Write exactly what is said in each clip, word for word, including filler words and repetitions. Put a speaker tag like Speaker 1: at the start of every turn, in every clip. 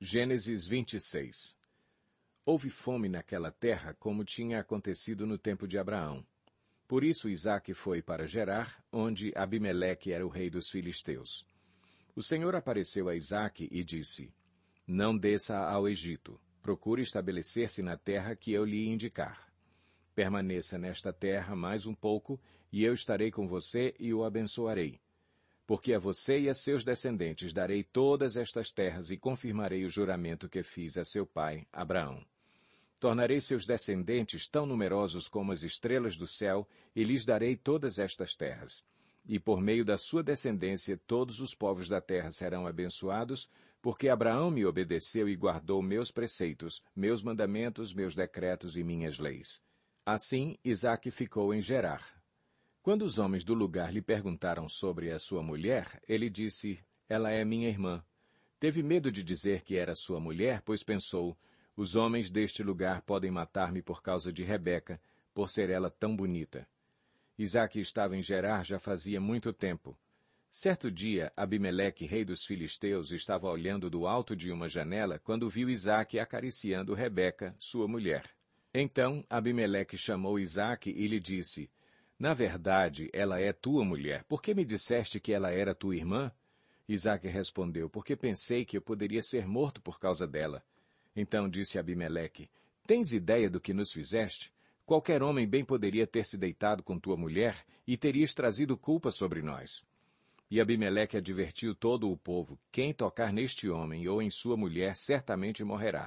Speaker 1: Gênesis vinte e seis. Houve fome naquela terra, como tinha acontecido no tempo de Abraão. Por isso Isaque foi para Gerar, onde Abimeleque era o rei dos filisteus. O Senhor apareceu a Isaque e disse: Não desça ao Egito. Procure estabelecer-se na terra que eu lhe indicar. Permaneça nesta terra mais um pouco, e eu estarei com você e o abençoarei. Porque a você e a seus descendentes darei todas estas terras e confirmarei o juramento que fiz a seu pai, Abraão. Tornarei seus descendentes tão numerosos como as estrelas do céu, e lhes darei todas estas terras. E por meio da sua descendência todos os povos da terra serão abençoados, porque Abraão me obedeceu e guardou meus preceitos, meus mandamentos, meus decretos e minhas leis. Assim Isaque ficou em Gerar. Quando os homens do lugar lhe perguntaram sobre a sua mulher, ele disse: Ela é minha irmã. Teve medo de dizer que era sua mulher, pois pensou: Os homens deste lugar podem matar-me por causa de Rebeca, por ser ela tão bonita. Isaque estava em Gerar já fazia muito tempo. Certo dia, Abimeleque, rei dos filisteus, estava olhando do alto de uma janela quando viu Isaque acariciando Rebeca, sua mulher. Então Abimeleque chamou Isaque e lhe disse: Na verdade, ela é tua mulher. Por que me disseste que ela era tua irmã? Isaque respondeu: Porque pensei que eu poderia ser morto por causa dela. Então disse Abimeleque: Tens ideia do que nos fizeste? Qualquer homem bem poderia ter se deitado com tua mulher e terias trazido culpa sobre nós. E Abimeleque advertiu todo o povo: Quem tocar neste homem ou em sua mulher certamente morrerá.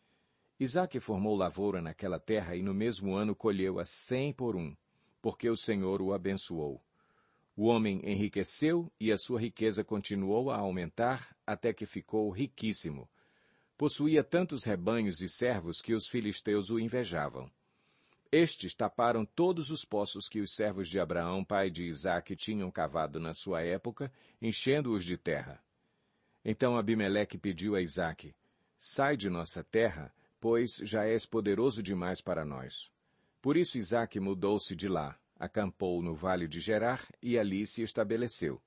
Speaker 1: Isaque formou lavoura naquela terra e no mesmo ano colheu a cem por um, porque o Senhor o abençoou. O homem enriqueceu e a sua riqueza continuou a aumentar até que ficou riquíssimo. Possuía tantos rebanhos e servos que os filisteus o invejavam. Estes taparam todos os poços que os servos de Abraão, pai de Isaque, tinham cavado na sua época, enchendo-os de terra. Então Abimeleque pediu a Isaque: Sai de nossa terra, pois já és poderoso demais para nós. Por isso Isaque mudou-se de lá, acampou no vale de Gerar e ali se estabeleceu.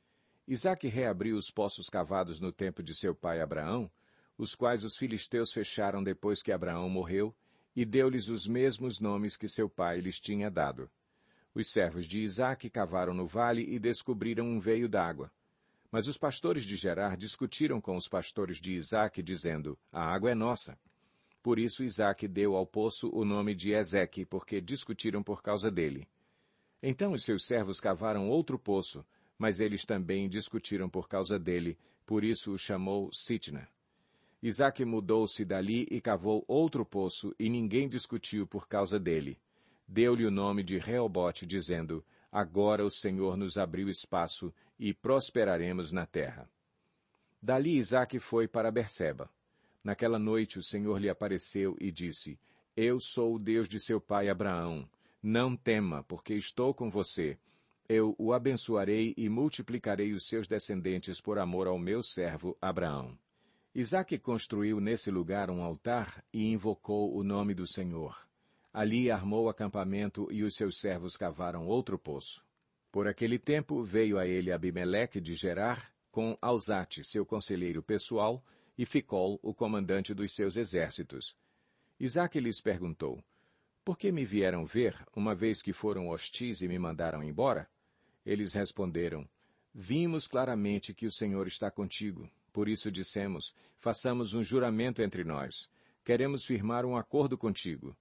Speaker 1: Isaque reabriu os poços cavados no tempo de seu pai Abraão, os quais os filisteus fecharam depois que Abraão morreu, e deu-lhes os mesmos nomes que seu pai lhes tinha dado. Os servos de Isaque cavaram no vale e descobriram um veio d'água. Mas os pastores de Gerar discutiram com os pastores de Isaque, dizendo: A água é nossa. Por isso Isaque deu ao poço o nome de Ezeque, porque discutiram por causa dele. Então os seus servos cavaram outro poço, mas eles também discutiram por causa dele, por isso o chamou Sitna. Isaque mudou-se dali e cavou outro poço, e ninguém discutiu por causa dele. Deu-lhe o nome de Reobote, dizendo: Agora o Senhor nos abriu espaço e prosperaremos na terra. Dali Isaque foi para Berseba. Naquela noite o Senhor lhe apareceu e disse: Eu sou o Deus de seu pai Abraão. Não tema, porque estou com você. Eu o abençoarei e multiplicarei os seus descendentes por amor ao meu servo Abraão. Isaque construiu nesse lugar um altar e invocou o nome do Senhor. Ali armou acampamento e os seus servos cavaram outro poço. Por aquele tempo veio a ele Abimeleque de Gerar, com Alzate, seu conselheiro pessoal, e Ficol, o comandante dos seus exércitos. Isaque lhes perguntou: Por que me vieram ver, uma vez que foram hostis e me mandaram embora? Eles responderam: Vimos claramente que o Senhor está contigo. Por isso dissemos: Façamos um juramento entre nós. Queremos firmar um acordo contigo.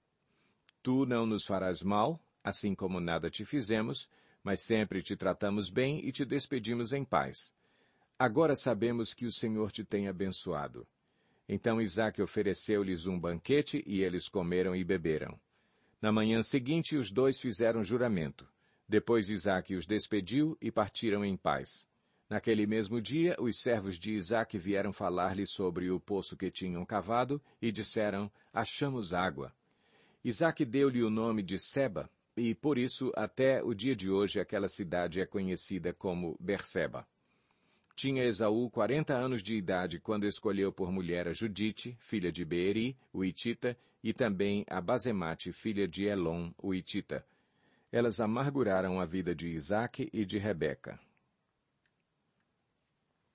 Speaker 1: Tu não nos farás mal, assim como nada te fizemos, mas sempre te tratamos bem e te despedimos em paz. Agora sabemos que o Senhor te tem abençoado. Então Isaque ofereceu-lhes um banquete e eles comeram e beberam. Na manhã seguinte os dois fizeram juramento. Depois Isaque os despediu e partiram em paz. Naquele mesmo dia, os servos de Isaque vieram falar-lhe sobre o poço que tinham cavado e disseram: Achamos água. Isaque deu-lhe o nome de Seba, e por isso até o dia de hoje aquela cidade é conhecida como Berseba. Tinha Esaú quarenta anos de idade quando escolheu por mulher a Judite, filha de Beeri, o Hitita, e também a Basemate, filha de Elon, o Hitita. Elas amarguraram a vida de Isaque e de Rebeca.